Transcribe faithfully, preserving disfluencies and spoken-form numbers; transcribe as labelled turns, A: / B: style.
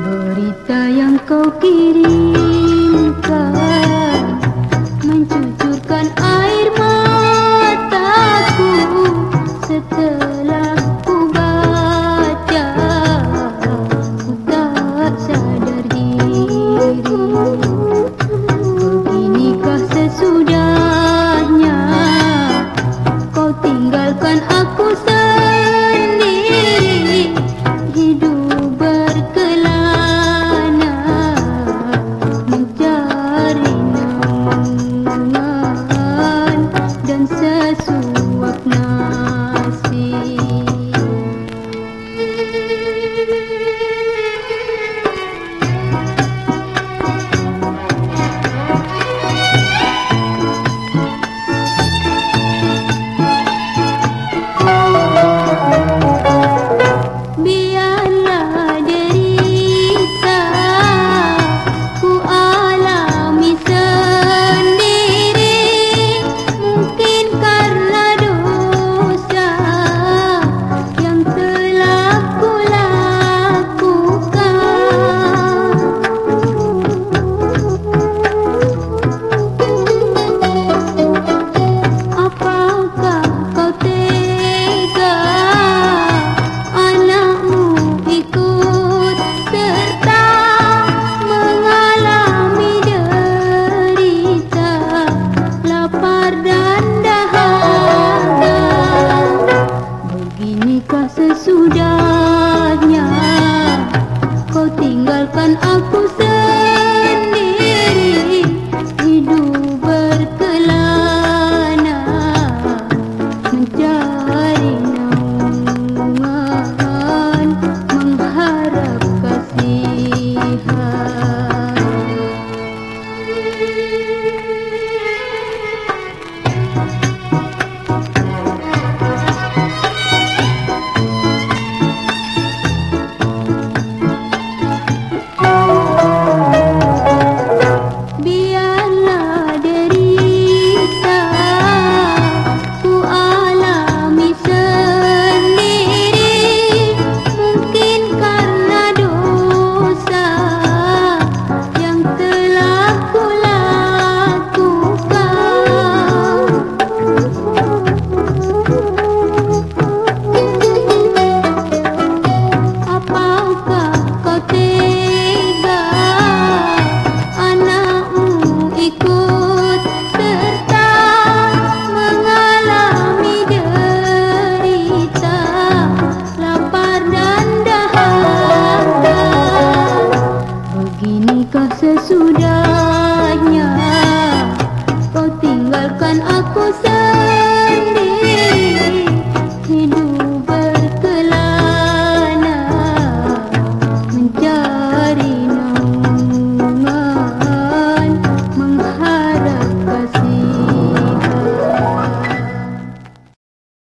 A: Berita yang kau kirimkan mencucurkan air mataku setelah ku baca, ku tak sadar diri. Beginikah sesudahnya kau tinggalkan aku sendiri, hidup berkelana mencari naungan dan sesuap nasi. Biarlah derita ku alami sendiri, mungkin karena dosa yang telah ku lakukan. Apakah kau tega anakmu ikut serta mengalami derita lapar dan dahaga? Beginikah sesudahnya kau tinggalkan aku sendiri,